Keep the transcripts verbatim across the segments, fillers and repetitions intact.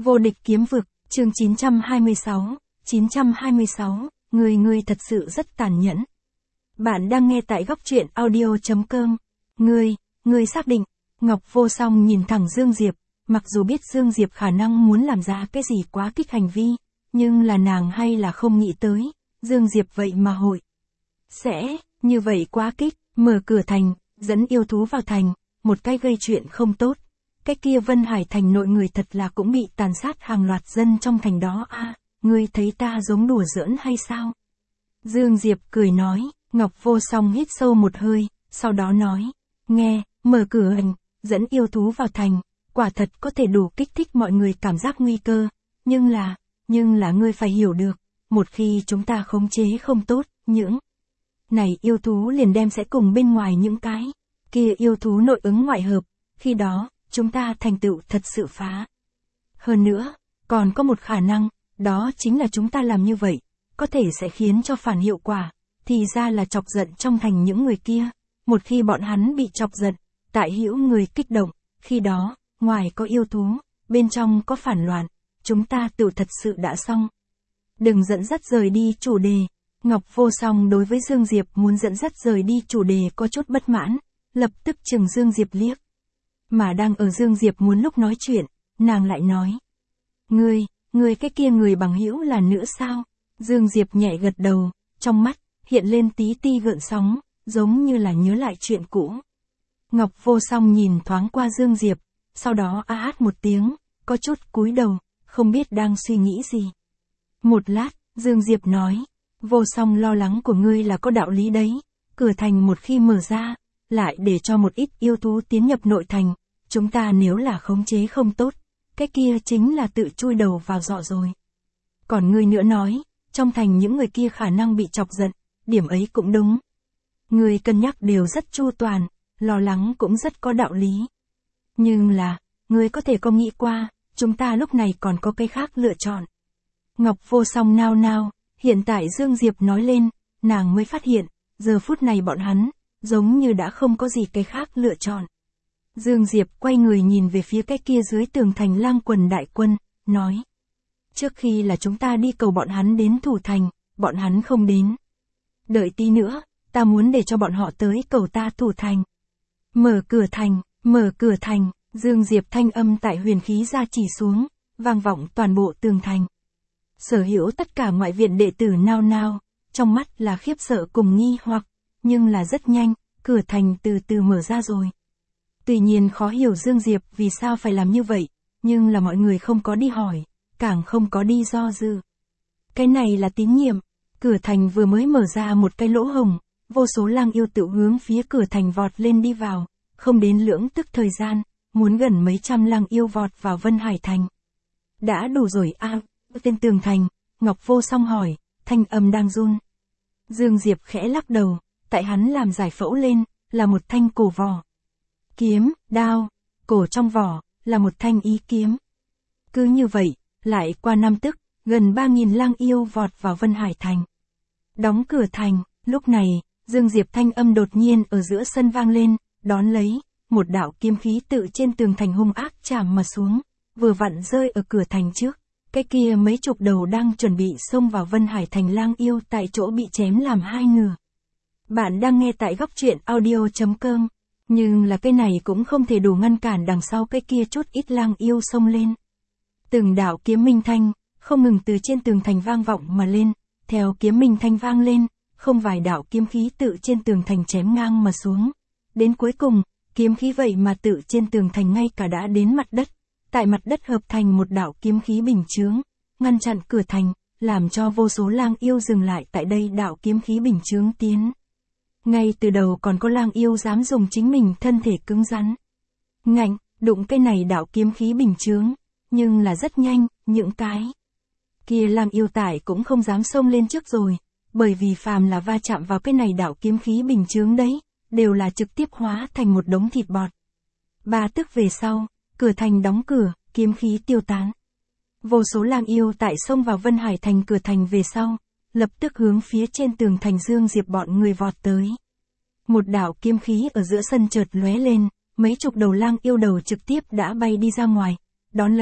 Vô địch kiếm vực, chương chín trăm hai mươi sáu, chín trăm hai mươi sáu, người người thật sự rất tàn nhẫn. Bạn đang nghe tại góc truyện audio.com. Ngươi, ngươi xác định. Ngọc Vô Song nhìn thẳng Dương Diệp, mặc dù biết Dương Diệp khả năng muốn làm ra cái gì quá kích hành vi, nhưng là nàng hay là không nghĩ tới, Dương Diệp vậy mà hội. Sẽ, như vậy quá kích, mở cửa thành, dẫn yêu thú vào thành, một cái gây chuyện không tốt. Cái kia Vân Hải thành nội người thật là cũng bị tàn sát hàng loạt dân trong thành đó a, à, ngươi thấy ta giống đùa giỡn hay sao? Dương Diệp cười nói, Ngọc Vô Song hít sâu một hơi, sau đó nói, nghe, mở cửa thành, dẫn yêu thú vào thành, quả thật có thể đủ kích thích mọi người cảm giác nguy cơ, nhưng là, nhưng là ngươi phải hiểu được, một khi chúng ta khống chế không tốt, những này yêu thú liền đem sẽ cùng bên ngoài những cái kia yêu thú nội ứng ngoại hợp, khi đó, chúng ta thành tựu thật sự phá. Hơn nữa, còn có một khả năng, đó chính là chúng ta làm như vậy, có thể sẽ khiến cho phản hiệu quả, thì ra là chọc giận trong thành những người kia, một khi bọn hắn bị chọc giận, tại hữu người kích động, khi đó, ngoài có yêu thú, bên trong có phản loạn, chúng ta tự thật sự đã xong. Đừng dẫn dắt rời đi chủ đề. Ngọc Vô Song đối với Dương Diệp muốn dẫn dắt rời đi chủ đề có chút bất mãn, lập tức chừng Dương Diệp liếc. Mà đang ở Dương Diệp muốn lúc nói chuyện, nàng lại nói. Ngươi, ngươi cái kia người bằng hữu là nữ sao? Dương Diệp nhẹ gật đầu, trong mắt, hiện lên tí ti gợn sóng, giống như là nhớ lại chuyện cũ. Ngọc Vô Song nhìn thoáng qua Dương Diệp, sau đó a át một tiếng, có chút cúi đầu, không biết đang suy nghĩ gì. Một lát, Dương Diệp nói, Vô Song lo lắng của ngươi là có đạo lý đấy, cửa thành một khi mở ra, lại để cho một ít yêu thú tiến nhập nội thành, chúng ta nếu là khống chế không tốt, cái kia chính là tự chui đầu vào giọ rồi. Còn ngươi nữa nói, trong thành những người kia khả năng bị chọc giận, điểm ấy cũng đúng. Ngươi cân nhắc đều rất chu toàn, lo lắng cũng rất có đạo lý. Nhưng là, ngươi có thể có nghĩ qua, chúng ta lúc này còn có cái khác lựa chọn. Ngọc Vô Song nao nao, hiện tại Dương Diệp nói lên, nàng mới phát hiện, giờ phút này bọn hắn, giống như đã không có gì cái khác lựa chọn. Dương Diệp quay người nhìn về phía cái kia dưới tường thành lang quần đại quân, nói. Trước khi là chúng ta đi cầu bọn hắn đến thủ thành, bọn hắn không đến. Đợi tí nữa, ta muốn để cho bọn họ tới cầu ta thủ thành. Mở cửa thành, mở cửa thành, Dương Diệp thanh âm tại huyền khí ra chỉ xuống, vang vọng toàn bộ tường thành. Sở hữu tất cả ngoại viện đệ tử nao nao, trong mắt là khiếp sợ cùng nghi hoặc, nhưng là rất nhanh, cửa thành từ từ mở ra rồi. Tuy nhiên khó hiểu Dương Diệp vì sao phải làm như vậy, nhưng là mọi người không có đi hỏi, càng không có đi do dự. Cái này là tín nhiệm, cửa thành vừa mới mở ra một cái lỗ hổng, vô số lang yêu tự hướng phía cửa thành vọt lên đi vào, không đến lưỡng tức thời gian, muốn gần mấy trăm lang yêu vọt vào Vân Hải thành. Đã đủ rồi a, à, tên tường thành, Ngọc Vô Song hỏi, thanh âm đang run. Dương Diệp khẽ lắc đầu, tại hắn làm giải phẫu lên, là một thanh cổ vỏ. Kiếm, đao, cổ trong vỏ, là một thanh ý kiếm. Cứ như vậy, lại qua năm tức, gần ba nghìn lang yêu vọt vào Vân Hải thành. Đóng cửa thành, lúc này, Dương Diệp thanh âm đột nhiên ở giữa sân vang lên, đón lấy, một đạo kiếm khí tự trên tường thành hung ác chạm mà xuống, vừa vặn rơi ở cửa thành trước. Cái kia mấy chục đầu đang chuẩn bị xông vào Vân Hải thành lang yêu tại chỗ bị chém làm hai nửa. Bạn đang nghe tại góc truyện audio.com, nhưng là cái này cũng không thể đủ ngăn cản đằng sau cái kia chút ít lang yêu xông lên. Từng đạo kiếm minh thanh, không ngừng từ trên tường thành vang vọng mà lên, theo kiếm minh thanh vang lên, không vài đạo kiếm khí tự trên tường thành chém ngang mà xuống. Đến cuối cùng, kiếm khí vậy mà tự trên tường thành ngay cả đã đến mặt đất. Tại mặt đất hợp thành một đạo kiếm khí bình chướng, ngăn chặn cửa thành, làm cho vô số lang yêu dừng lại tại đây đạo kiếm khí bình chướng tiến. Ngay từ đầu còn có lang yêu dám dùng chính mình thân thể cứng rắn. Ngạnh, đụng cái này đạo kiếm khí bình chướng, nhưng là rất nhanh, những cái kia lang yêu tải cũng không dám xông lên trước rồi, bởi vì phàm là va chạm vào cái này đạo kiếm khí bình chướng đấy, đều là trực tiếp hóa thành một đống thịt bọt. Ba tức về sau, cửa thành đóng cửa, kiếm khí tiêu tán. Vô số lang yêu tại xông vào Vân Hải thành cửa thành về sau, lập tức hướng phía trên tường thành Dương Diệp bọn người vọt tới. Một đạo kiếm khí ở giữa sân chợt lóe lên, mấy chục đầu lang yêu đầu trực tiếp đã bay đi ra ngoài, đón lấy,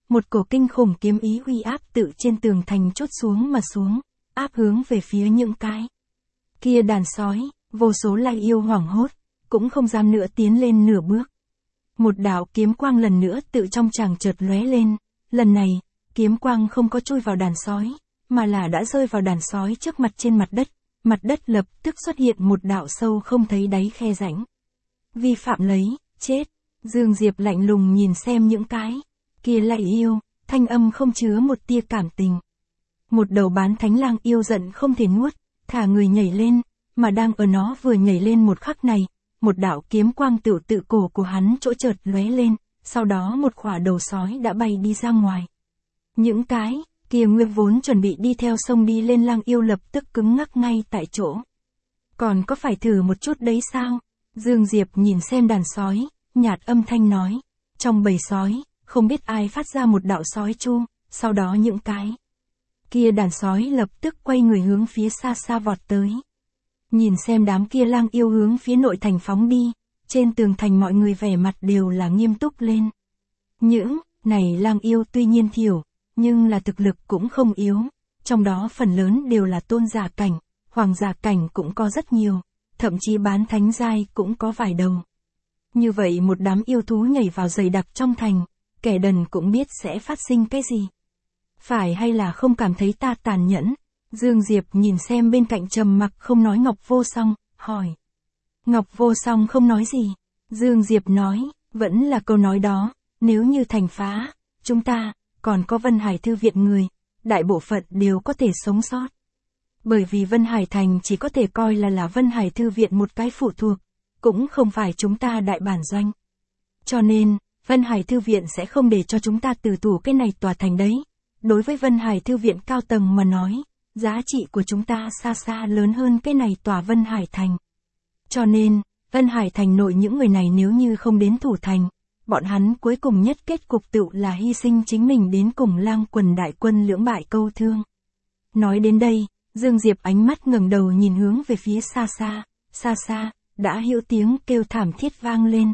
một cổ kinh khủng kiếm ý uy áp tự trên tường thành chốt xuống mà xuống, áp hướng về phía những cái kia đàn sói, vô số lai yêu hoảng hốt, cũng không dám nữa tiến lên nửa bước. Một đạo kiếm quang lần nữa tự trong tràng chợt lóe lên, lần này, kiếm quang không có chui vào đàn sói, mà là đã rơi vào đàn sói trước mặt trên mặt đất, mặt đất lập tức xuất hiện một đạo sâu không thấy đáy khe rãnh. Vi phạm lấy, chết. Dương Diệp lạnh lùng nhìn xem những cái kia lai yêu, thanh âm không chứa một tia cảm tình. Một đầu bán thánh lang yêu giận không thể nuốt, thả người nhảy lên, mà đang ở nó vừa nhảy lên một khắc này, một đạo kiếm quang tự tự cổ của hắn chỗ chợt lóe lên, sau đó một khỏa đầu sói đã bay đi ra ngoài. Những cái kia nguyên vốn chuẩn bị đi theo sông đi lên lang yêu lập tức cứng ngắc ngay tại chỗ. Còn có phải thử một chút đấy sao? Dương Diệp nhìn xem đàn sói, nhạt âm thanh nói. Trong bầy sói, không biết ai phát ra một đạo sói chu, sau đó những cái kia đàn sói lập tức quay người hướng phía xa xa vọt tới. Nhìn xem đám kia lang yêu hướng phía nội thành phóng đi, trên tường thành mọi người vẻ mặt đều là nghiêm túc lên. Những này lang yêu tuy nhiên thiểu, nhưng là thực lực cũng không yếu, trong đó phần lớn đều là tôn giả cảnh, hoàng giả cảnh cũng có rất nhiều, thậm chí bán thánh giai cũng có vài đầu. Như vậy một đám yêu thú nhảy vào dày đặc trong thành, kẻ đần cũng biết sẽ phát sinh cái gì. Phải hay là không cảm thấy ta tàn nhẫn? Dương Diệp nhìn xem bên cạnh trầm mặc không nói Ngọc Vô Song, hỏi. Ngọc Vô Song không nói gì. Dương Diệp nói, vẫn là câu nói đó, nếu như thành phá, chúng ta, còn có Vân Hải Thư viện người, đại bộ phận đều có thể sống sót. Bởi vì Vân Hải Thành chỉ có thể coi là là Vân Hải Thư viện một cái phụ thuộc, cũng không phải chúng ta đại bản doanh. Cho nên, Vân Hải Thư viện sẽ không để cho chúng ta từ thủ cái này tòa thành đấy. Đối với Vân Hải Thư viện cao tầng mà nói, giá trị của chúng ta xa xa lớn hơn cái này tòa Vân Hải Thành. Cho nên, Vân Hải Thành nội những người này nếu như không đến thủ thành, bọn hắn cuối cùng nhất kết cục tựu là hy sinh chính mình đến cùng lang quần đại quân lưỡng bại câu thương. Nói đến đây, Dương Diệp ánh mắt ngẩng đầu nhìn hướng về phía xa xa, xa xa, đã hiểu tiếng kêu thảm thiết vang lên.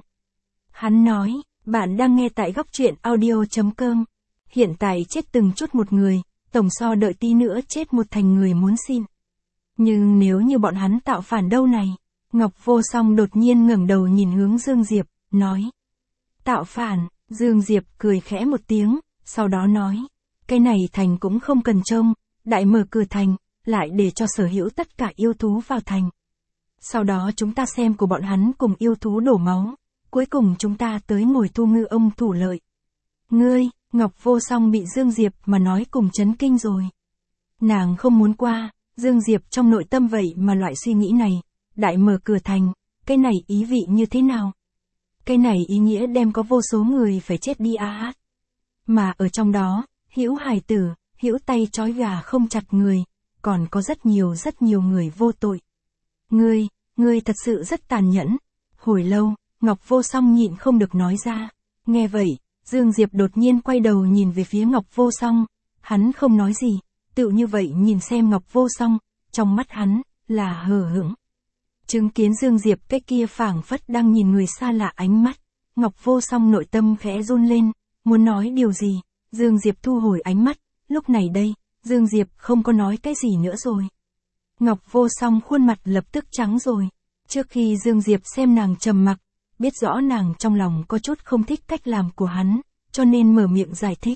Hắn nói, bạn đang nghe tại góc truyện audio chấm com. Hiện tại chết từng chút một người, tổng so đợi tí nữa chết một thành người muốn xin. Nhưng nếu như bọn hắn tạo phản đâu này? Ngọc Vô Song đột nhiên ngẩng đầu nhìn hướng Dương Diệp, nói. Tạo phản, Dương Diệp cười khẽ một tiếng, sau đó nói. Cái này thành cũng không cần trông, đại mở cửa thành, lại để cho sở hữu tất cả yêu thú vào thành. Sau đó chúng ta xem của bọn hắn cùng yêu thú đổ máu, cuối cùng chúng ta tới ngồi thu ngư ông thủ lợi. Ngươi, Ngọc Vô Song bị Dương Diệp mà nói cùng chấn kinh rồi. Nàng không muốn qua, Dương Diệp trong nội tâm vậy mà loại suy nghĩ này, đại mở cửa thành, cái này ý vị như thế nào? Cái này ý nghĩa đem có vô số người phải chết đi á hát. Mà ở trong đó, hữu hài tử, hữu tay trói gà không chặt người, còn có rất nhiều rất nhiều người vô tội. Ngươi, ngươi thật sự rất tàn nhẫn. Hồi lâu, Ngọc Vô Song nhịn không được nói ra. Nghe vậy, Dương Diệp đột nhiên quay đầu nhìn về phía Ngọc Vô Song. Hắn không nói gì, tựu như vậy nhìn xem Ngọc Vô Song, trong mắt hắn, là hờ hững. Chứng kiến Dương Diệp cái kia phảng phất đang nhìn người xa lạ ánh mắt, Ngọc Vô Song nội tâm khẽ run lên, muốn nói điều gì, Dương Diệp thu hồi ánh mắt, lúc này đây, Dương Diệp không có nói cái gì nữa rồi. Ngọc Vô Song khuôn mặt lập tức trắng rồi, trước khi Dương Diệp xem nàng trầm mặc, biết rõ nàng trong lòng có chút không thích cách làm của hắn, cho nên mở miệng giải thích.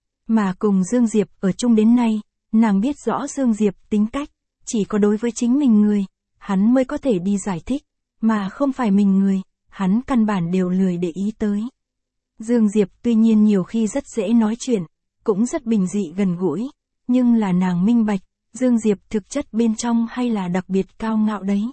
Mà cùng Dương Diệp ở chung đến nay, nàng biết rõ Dương Diệp tính cách, chỉ có đối với chính mình người, hắn mới có thể đi giải thích, mà không phải mình người, hắn căn bản đều lười để ý tới. Dương Diệp tuy nhiên nhiều khi rất dễ nói chuyện, cũng rất bình dị gần gũi, nhưng là nàng minh bạch, Dương Diệp thực chất bên trong hay là đặc biệt cao ngạo đấy.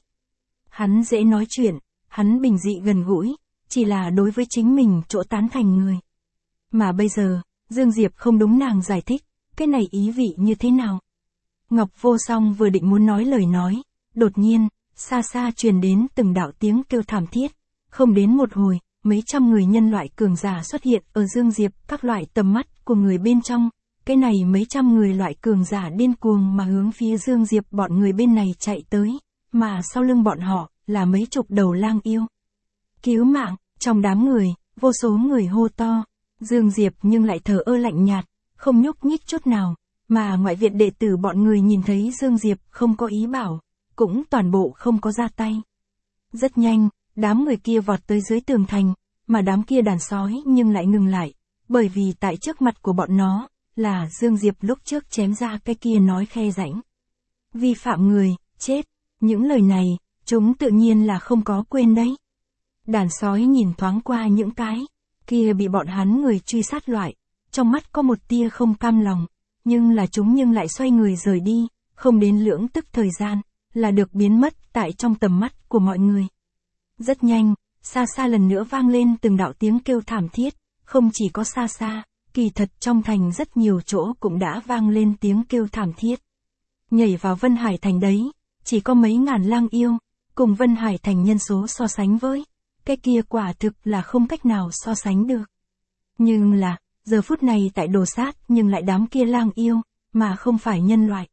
Hắn dễ nói chuyện, hắn bình dị gần gũi, chỉ là đối với chính mình chỗ tán thành người. Mà bây giờ, Dương Diệp không đúng nàng giải thích, cái này ý vị như thế nào? Ngọc Vô Song vừa định muốn nói lời nói, đột nhiên, xa xa truyền đến từng đạo tiếng kêu thảm thiết, không đến một hồi, mấy trăm người nhân loại cường giả xuất hiện ở Dương Diệp, các loại tầm mắt của người bên trong, cái này mấy trăm người loại cường giả điên cuồng mà hướng phía Dương Diệp bọn người bên này chạy tới, mà sau lưng bọn họ, là mấy chục đầu lang yêu. Cứu mạng, trong đám người, vô số người hô to, Dương Diệp nhưng lại thờ ơ lạnh nhạt, không nhúc nhích chút nào, mà ngoại viện đệ tử bọn người nhìn thấy Dương Diệp không có ý bảo, cũng toàn bộ không có ra tay. Rất nhanh, đám người kia vọt tới dưới tường thành, mà đám kia đàn sói nhưng lại ngừng lại, bởi vì tại trước mặt của bọn nó, là Dương Diệp lúc trước chém ra cái kia nói khe rãnh. Vi phạm người, chết, những lời này, chúng tự nhiên là không có quên đấy. Đàn sói nhìn thoáng qua những cái kia bị bọn hắn người truy sát loại, trong mắt có một tia không cam lòng, nhưng là chúng nhưng lại xoay người rời đi, không đến lưỡng tức thời gian, là được biến mất tại trong tầm mắt của mọi người. Rất nhanh, xa xa lần nữa vang lên từng đạo tiếng kêu thảm thiết, không chỉ có xa xa, kỳ thật trong thành rất nhiều chỗ cũng đã vang lên tiếng kêu thảm thiết. Nhảy vào Vân Hải Thành đấy, chỉ có mấy ngàn lang yêu, cùng Vân Hải Thành nhân số so sánh với, cái kia quả thực là không cách nào so sánh được. Nhưng là, giờ phút này tại đồ sát nhưng lại đám kia lang yêu, mà không phải nhân loại.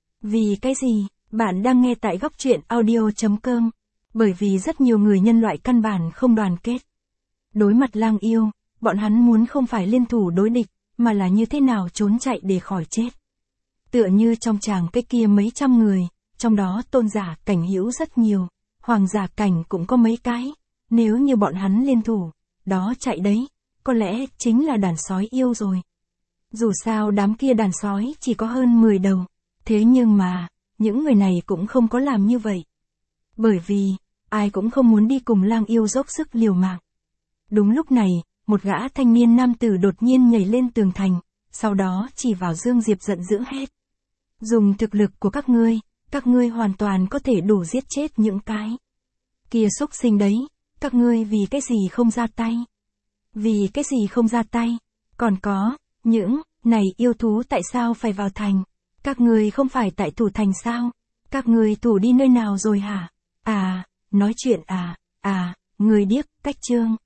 Vì cái gì, bạn đang nghe tại góc truyện audio chấm com, bởi vì rất nhiều người nhân loại căn bản không đoàn kết. Đối mặt lang yêu, bọn hắn muốn không phải liên thủ đối địch, mà là như thế nào trốn chạy để khỏi chết. Tựa như trong tràng cái kia mấy trăm người, trong đó tôn giả cảnh hữu rất nhiều, hoàng giả cảnh cũng có mấy cái, nếu như bọn hắn liên thủ, đó chạy đấy, có lẽ chính là đàn sói yêu rồi. Dù sao đám kia đàn sói chỉ có hơn mười đầu, thế nhưng mà, những người này cũng không có làm như vậy. Bởi vì, ai cũng không muốn đi cùng lang yêu dốc sức liều mạng. Đúng lúc này, một gã thanh niên nam tử đột nhiên nhảy lên tường thành, sau đó chỉ vào Dương Diệp giận dữ hét. Dùng thực lực của các ngươi, các ngươi hoàn toàn có thể đủ giết chết những cái kia xúc sinh đấy, các ngươi vì cái gì không ra tay? Vì cái gì không ra tay? Còn có, những này yêu thú tại sao phải vào thành? Các ngươi không phải tại thủ thành sao? Các ngươi thủ đi nơi nào rồi hả? À, nói chuyện à, à, người điếc, cách chương.